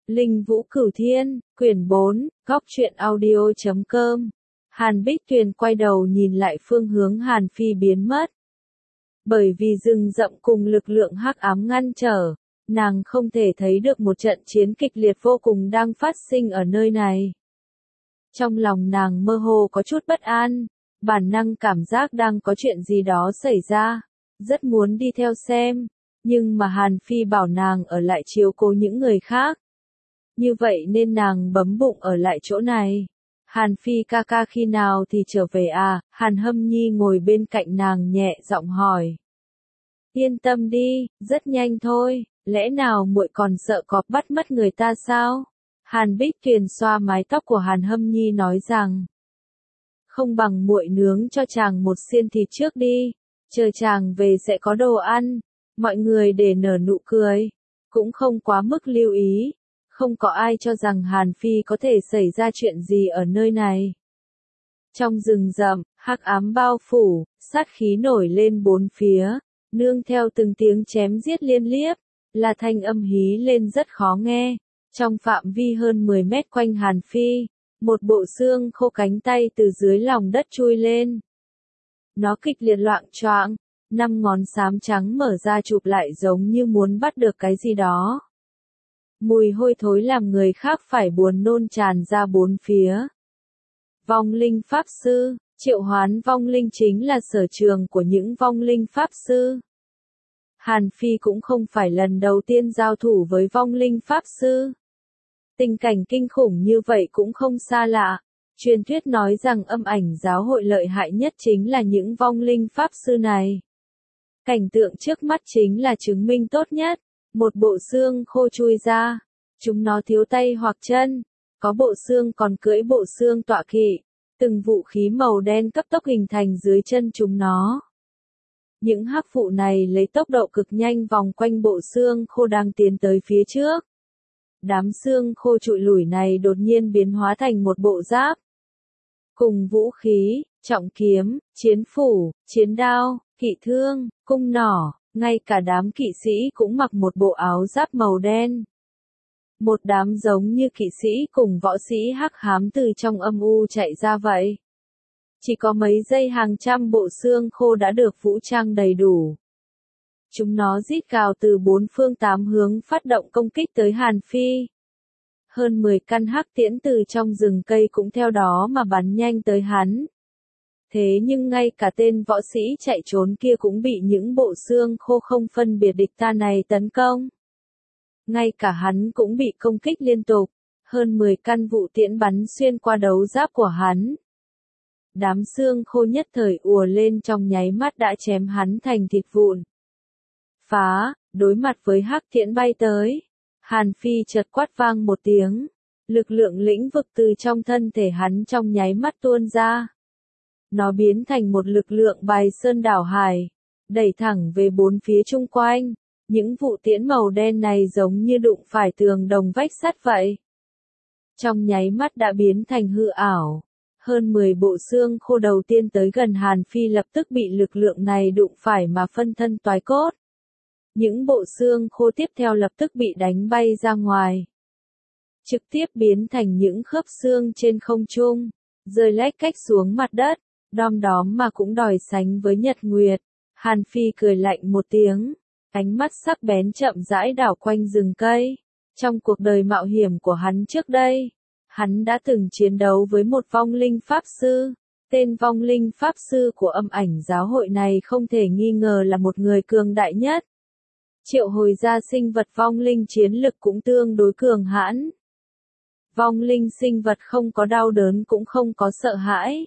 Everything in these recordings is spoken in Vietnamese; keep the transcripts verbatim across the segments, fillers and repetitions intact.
Linh Vũ Cửu Thiên, quyển bốn, góc truyện audio chấm com. Hàn Bích Tuyền quay đầu nhìn lại phương hướng Hàn Phi biến mất. Bởi vì rừng rậm cùng lực lượng hắc ám ngăn trở, nàng không thể thấy được một trận chiến kịch liệt vô cùng đang phát sinh ở nơi này. Trong lòng nàng mơ hồ có chút bất an, bản năng cảm giác đang có chuyện gì đó xảy ra, rất muốn đi theo xem, nhưng mà Hàn Phi bảo nàng ở lại chiếu cố những người khác. Như vậy nên nàng bấm bụng ở lại chỗ này. Hàn Phi ca ca khi nào thì trở về à? Hàn Hâm Nhi ngồi bên cạnh nàng nhẹ giọng hỏi. Yên tâm đi, rất nhanh thôi, lẽ nào muội còn sợ cọp bắt mất người ta sao? Hàn Bích Tuyền xoa mái tóc của Hàn Hâm Nhi nói rằng. Không bằng muội nướng cho chàng một xiên thịt trước đi, chờ chàng về sẽ có đồ ăn. Mọi người để nở nụ cười, cũng không quá mức lưu ý. Không có ai cho rằng Hàn Phi có thể xảy ra chuyện gì ở nơi này. Trong rừng rậm, hắc ám bao phủ, sát khí nổi lên bốn phía, nương theo từng tiếng chém giết liên liếp, là thanh âm hí lên rất khó nghe. Trong phạm vi hơn mười mét quanh Hàn Phi, một bộ xương khô cánh tay từ dưới lòng đất chui lên. Nó kịch liệt loạng choạng, năm ngón xám trắng mở ra chụp lại giống như muốn bắt được cái gì đó. Mùi hôi thối làm người khác phải buồn nôn tràn ra bốn phía. Vong linh pháp sư, triệu hoán vong linh chính là sở trường của những vong linh pháp sư. Hàn Phi cũng không phải lần đầu tiên giao thủ với vong linh pháp sư. Tình cảnh kinh khủng như vậy cũng không xa lạ. Truyền thuyết nói rằng âm ảnh giáo hội lợi hại nhất chính là những vong linh pháp sư này. Cảnh tượng trước mắt chính là chứng minh tốt nhất. Một bộ xương khô chui ra, chúng nó thiếu tay hoặc chân, có bộ xương còn cưỡi bộ xương tọa kỵ, từng vũ khí màu đen cấp tốc hình thành dưới chân chúng nó. Những hắc vụ này lấy tốc độ cực nhanh vòng quanh bộ xương khô đang tiến tới phía trước. Đám xương khô trụi lủi này đột nhiên biến hóa thành một bộ giáp. Cùng vũ khí, trọng kiếm, chiến phủ, chiến đao, kỵ thương, cung nỏ. Ngay cả đám kỵ sĩ cũng mặc một bộ áo giáp màu đen. Một đám giống như kỵ sĩ cùng võ sĩ hắc hám từ trong âm u chạy ra vậy. Chỉ có mấy giây hàng trăm bộ xương khô đã được vũ trang đầy đủ. Chúng nó rít gào từ bốn phương tám hướng phát động công kích tới Hàn Phi. Hơn mười căn hắc tiễn từ trong rừng cây cũng theo đó mà bắn nhanh tới hắn. Thế nhưng ngay cả tên võ sĩ chạy trốn kia cũng bị những bộ xương khô không phân biệt địch ta này tấn công. Ngay cả hắn cũng bị công kích liên tục, hơn mười căn vụ tiễn bắn xuyên qua đấu giáp của hắn. Đám xương khô nhất thời ùa lên trong nháy mắt đã chém hắn thành thịt vụn. Phá, đối mặt với hắc tiễn bay tới, Hàn Phi chợt quát vang một tiếng, lực lượng lĩnh vực từ trong thân thể hắn trong nháy mắt tuôn ra. Nó biến thành một lực lượng bài sơn đảo hải, đẩy thẳng về bốn phía chung quanh. Những vụ tiễn màu đen này giống như đụng phải tường đồng vách sắt vậy. Trong nháy mắt đã biến thành hư ảo. Hơn mười bộ xương khô đầu tiên tới gần Hàn Phi lập tức bị lực lượng này đụng phải mà phân thân toái cốt. Những bộ xương khô tiếp theo lập tức bị đánh bay ra ngoài. Trực tiếp biến thành những khớp xương trên không trung, rơi lách cách xuống mặt đất. Đom đóm mà cũng đòi sánh với nhật nguyệt. Hàn Phi cười lạnh một tiếng, ánh mắt sắc bén chậm rãi đảo quanh rừng cây. Trong cuộc đời mạo hiểm của hắn trước đây, hắn đã từng chiến đấu với một vong linh pháp sư. Tên vong linh pháp sư của âm ảnh giáo hội này không thể nghi ngờ là một người cường đại nhất. Triệu hồi ra sinh vật vong linh chiến lực cũng tương đối cường hãn. Vong linh sinh vật không có đau đớn cũng không có sợ hãi.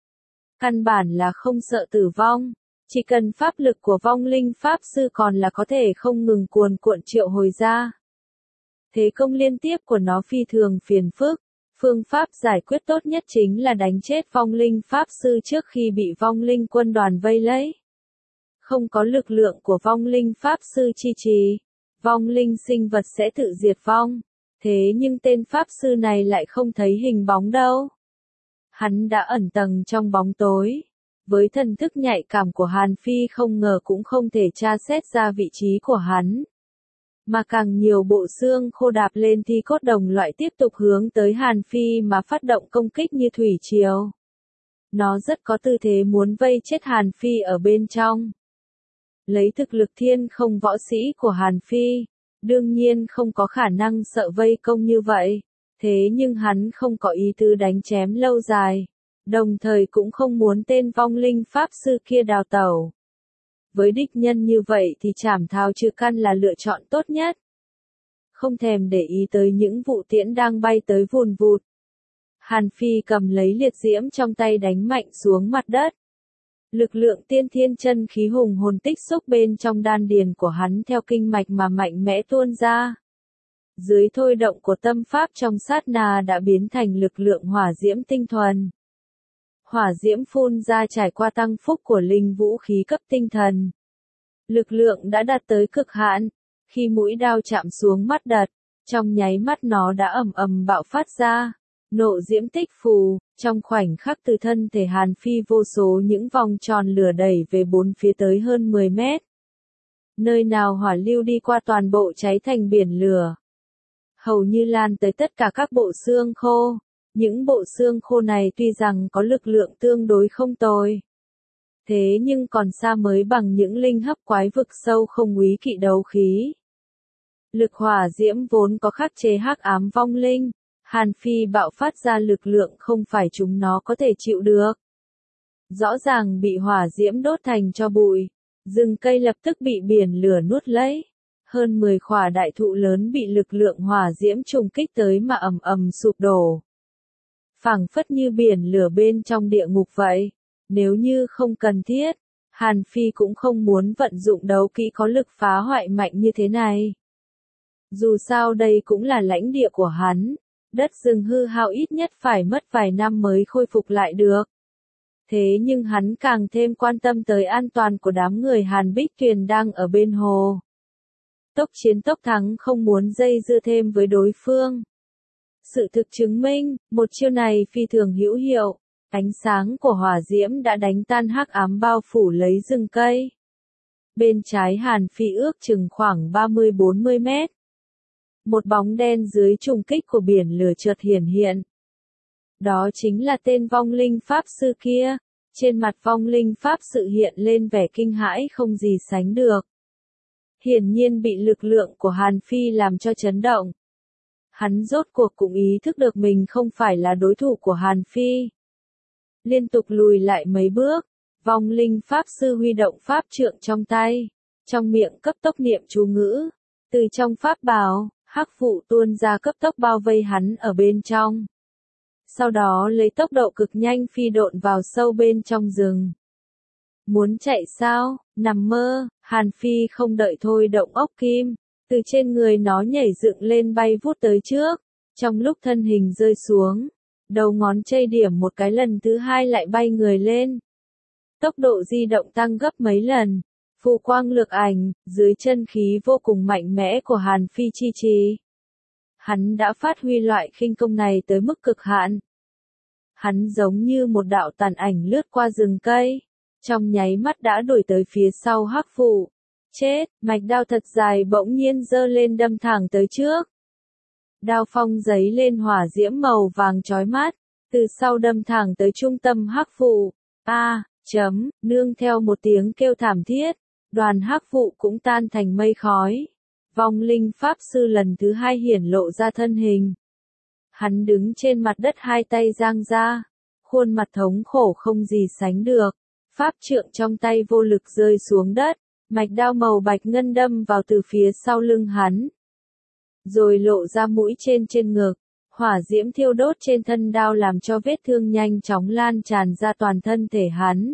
Căn bản là không sợ tử vong, chỉ cần pháp lực của vong linh pháp sư còn là có thể không ngừng cuồn cuộn triệu hồi ra. Thế công liên tiếp của nó phi thường phiền phức, phương pháp giải quyết tốt nhất chính là đánh chết vong linh pháp sư trước khi bị vong linh quân đoàn vây lấy. Không có lực lượng của vong linh pháp sư chi trì, vong linh sinh vật sẽ tự diệt vong, thế nhưng tên pháp sư này lại không thấy hình bóng đâu. Hắn đã ẩn tầng trong bóng tối. Với thần thức nhạy cảm của Hàn Phi không ngờ cũng không thể tra xét ra vị trí của hắn. Mà càng nhiều bộ xương khô đạp lên thì cốt đồng loại tiếp tục hướng tới Hàn Phi mà phát động công kích như thủy triều. Nó rất có tư thế muốn vây chết Hàn Phi ở bên trong. Lấy thực lực thiên không võ sĩ của Hàn Phi, đương nhiên không có khả năng sợ vây công như vậy. Thế nhưng hắn không có ý tứ đánh chém lâu dài. Đồng thời cũng không muốn tên vong linh pháp sư kia đào tẩu. Với địch nhân như vậy thì chảm thảo trừ căn là lựa chọn tốt nhất. Không thèm để ý tới những vụ tiễn đang bay tới vùn vụt. Hàn Phi cầm lấy liệt diễm trong tay đánh mạnh xuống mặt đất. Lực lượng tiên thiên chân khí hùng hồn tích xúc bên trong đan điền của hắn theo kinh mạch mà mạnh mẽ tuôn ra. Dưới thôi động của tâm pháp trong sát na đã biến thành lực lượng hỏa diễm tinh thuần. Hỏa diễm phun ra trải qua tăng phúc của linh vũ khí cấp tinh thần. Lực lượng đã đạt tới cực hạn. Khi mũi đao chạm xuống mắt đất, trong nháy mắt nó đã ầm ầm bạo phát ra. Nộ diễm tích phù, trong khoảnh khắc từ thân thể Hàn Phi vô số những vòng tròn lửa đẩy về bốn phía tới hơn mười mét. Nơi nào hỏa lưu đi qua toàn bộ cháy thành biển lửa. Hầu như lan tới tất cả các bộ xương khô. Những bộ xương khô này tuy rằng có lực lượng tương đối không tồi. Thế nhưng còn xa mới bằng những linh hấp quái vực sâu không úy kỵ đấu khí. Lực hỏa diễm vốn có khắc chế hắc ám vong linh. Hàn Phi bạo phát ra lực lượng không phải chúng nó có thể chịu được. Rõ ràng bị hỏa diễm đốt thành cho bụi. Rừng cây lập tức bị biển lửa nuốt lấy. Hơn mười khỏa đại thụ lớn bị lực lượng hỏa diễm trùng kích tới mà ầm ầm sụp đổ. Phảng phất như biển lửa bên trong địa ngục vậy. Nếu như không cần thiết, Hàn Phi cũng không muốn vận dụng đấu kỹ có lực phá hoại mạnh như thế này. Dù sao đây cũng là lãnh địa của hắn. Đất rừng hư hao ít nhất phải mất vài năm mới khôi phục lại được. Thế nhưng hắn càng thêm quan tâm tới an toàn của đám người Hàn Bích Tuyền đang ở bên hồ. Tốc chiến tốc thắng không muốn dây dưa thêm với đối phương. Sự thực chứng minh, một chiêu này phi thường hữu hiệu. Ánh sáng của hỏa diễm đã đánh tan hắc ám bao phủ lấy rừng cây. Bên trái Hàn Phi ước chừng khoảng ba mươi bốn mươi mét. Một bóng đen dưới trùng kích của biển lửa chợt hiển hiện. Đó chính là tên vong linh pháp sư kia. Trên mặt vong linh pháp sự hiện lên vẻ kinh hãi không gì sánh được. Hiển nhiên bị lực lượng của Hàn Phi làm cho chấn động. Hắn rốt cuộc cũng ý thức được mình không phải là đối thủ của Hàn Phi. Liên tục lùi lại mấy bước, vong linh pháp sư huy động pháp trượng trong tay, trong miệng cấp tốc niệm chú ngữ. Từ trong pháp bào, hắc vụ tuôn ra cấp tốc bao vây hắn ở bên trong. Sau đó lấy tốc độ cực nhanh phi độn vào sâu bên trong rừng. Muốn chạy sao, nằm mơ, Hàn Phi không đợi thôi động ốc kim, từ trên người nó nhảy dựng lên bay vút tới trước, trong lúc thân hình rơi xuống, đầu ngón chây điểm một cái lần thứ hai lại bay người lên. Tốc độ di động tăng gấp mấy lần, phù quang lược ảnh, dưới chân khí vô cùng mạnh mẽ của Hàn Phi chi trì. Hắn đã phát huy loại khinh công này tới mức cực hạn. Hắn giống như một đạo tàn ảnh lướt qua rừng cây, trong nháy mắt đã đuổi tới phía sau hắc vụ. Chết, mạch đao thật dài bỗng nhiên giơ lên đâm thẳng tới trước. Đao phong giấy lên hỏa diễm màu vàng chói mắt, từ sau đâm thẳng tới trung tâm hắc vụ. A, à, chấm, nương theo một tiếng kêu thảm thiết, đoàn hắc vụ cũng tan thành mây khói. Vong linh pháp sư lần thứ hai hiển lộ ra thân hình. Hắn đứng trên mặt đất hai tay giang ra, khuôn mặt thống khổ không gì sánh được. Pháp trượng trong tay vô lực rơi xuống đất, mạch đao màu bạch ngân đâm vào từ phía sau lưng hắn. Rồi lộ ra mũi trên trên ngực, hỏa diễm thiêu đốt trên thân đao làm cho vết thương nhanh chóng lan tràn ra toàn thân thể hắn.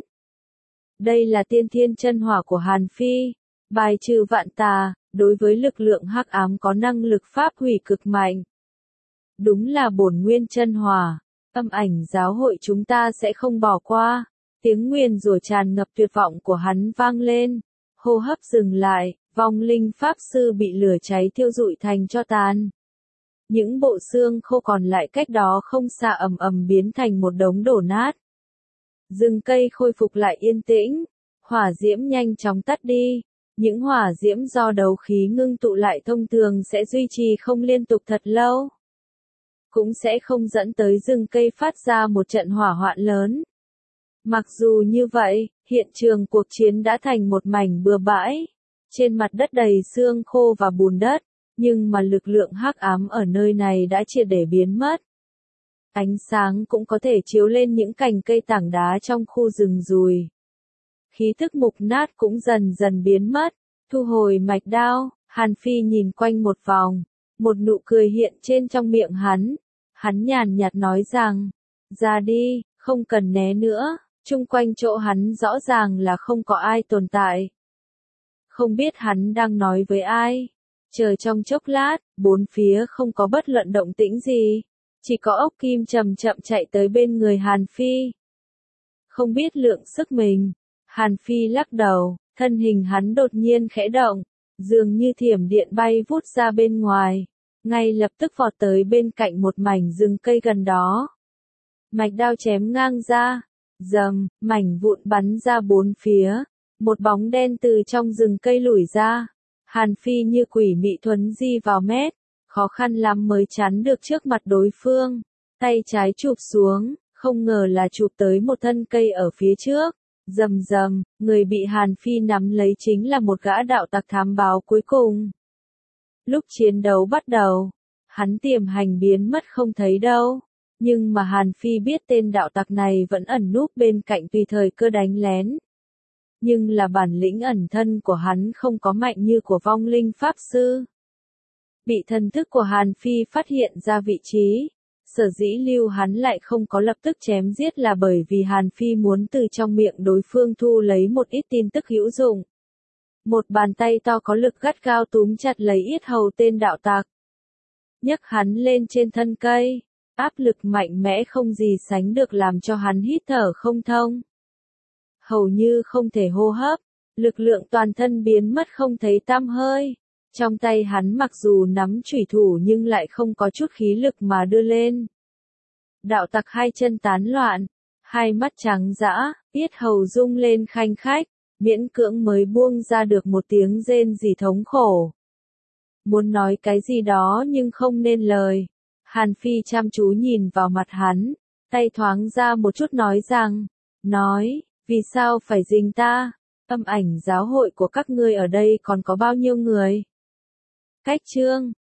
Đây là tiên thiên chân hỏa của Hàn Phi, bài trừ vạn tà, đối với lực lượng hắc ám có năng lực pháp hủy cực mạnh. Đúng là bổn nguyên chân hỏa, âm ảnh giáo hội chúng ta sẽ không bỏ qua. Tiếng nguyền rủa tràn ngập tuyệt vọng của hắn vang lên, hô hấp dừng lại, vong linh pháp sư bị lửa cháy thiêu rụi thành tro tàn. Những bộ xương khô còn lại cách đó không xa ầm ầm biến thành một đống đổ nát. Rừng cây khôi phục lại yên tĩnh, hỏa diễm nhanh chóng tắt đi, Những hỏa diễm do đấu khí ngưng tụ lại thông thường sẽ duy trì không liên tục thật lâu. Cũng sẽ không dẫn tới rừng cây phát ra một trận hỏa hoạn lớn. Mặc dù như vậy, hiện trường cuộc chiến đã thành một mảnh bừa bãi. Trên mặt đất đầy xương khô và bùn đất, nhưng mà lực lượng hắc ám ở nơi này đã triệt để biến mất. Ánh sáng cũng có thể chiếu lên những cành cây tảng đá trong khu rừng rùi. Khí thức mục nát cũng dần dần biến mất. Thu hồi mạch đao, Hàn Phi nhìn quanh một vòng, một nụ cười hiện trên trong miệng hắn. Hắn nhàn nhạt nói rằng, ra đi, không cần né nữa, chung quanh chỗ hắn rõ ràng là không có ai tồn tại. Không biết hắn đang nói với ai. Chờ trong chốc lát, bốn phía không có bất luận động tĩnh gì. Chỉ có ốc kim chậm chậm chạy tới bên người Hàn Phi. Không biết lượng sức mình. Hàn Phi lắc đầu, thân hình hắn đột nhiên khẽ động, dường như thiểm điện bay vút ra bên ngoài, ngay lập tức vọt tới bên cạnh một mảnh rừng cây gần đó. Mạch đao chém ngang ra, rầm, mảnh vụn bắn ra bốn phía, một bóng đen từ trong rừng cây lủi ra. Hàn Phi như quỷ mị thuấn di vào mét, khó khăn lắm mới chắn được trước mặt đối phương, tay trái chụp xuống, không ngờ là chụp tới một thân cây ở phía trước. Rầm rầm, người bị Hàn Phi nắm lấy chính là một gã đạo tặc thám báo cuối cùng. Lúc chiến đấu bắt đầu, hắn tiềm hành biến mất không thấy đâu, nhưng mà Hàn Phi biết tên đạo tặc này vẫn ẩn núp bên cạnh tùy thời cơ đánh lén. Nhưng là bản lĩnh ẩn thân của hắn không có mạnh như của vong linh pháp sư. Bị thần thức của Hàn Phi phát hiện ra vị trí. Sở dĩ lưu hắn lại không có lập tức chém giết là bởi vì Hàn Phi muốn từ trong miệng đối phương thu lấy một ít tin tức hữu dụng. Một bàn tay to có lực gắt gao túm chặt lấy yết hầu tên đạo tặc. Nhấc hắn lên trên thân cây, áp lực mạnh mẽ không gì sánh được làm cho hắn hít thở không thông. Hầu như không thể hô hấp, lực lượng toàn thân biến mất không thấy tăm hơi. Trong tay hắn mặc dù nắm chủy thủ nhưng lại không có chút khí lực mà đưa lên. Đạo tặc hai chân tán loạn, hai mắt trắng dã, yết hầu rung lên khanh khách, miễn cưỡng mới buông ra được một tiếng rên rỉ thống khổ. Muốn nói cái gì đó nhưng không nên lời. Hàn Phi chăm chú nhìn vào mặt hắn, tay thoáng ra một chút nói rằng, nói, vì sao phải dình ta? Âm ảnh giáo hội của các ngươi ở đây còn có bao nhiêu người? Cách chương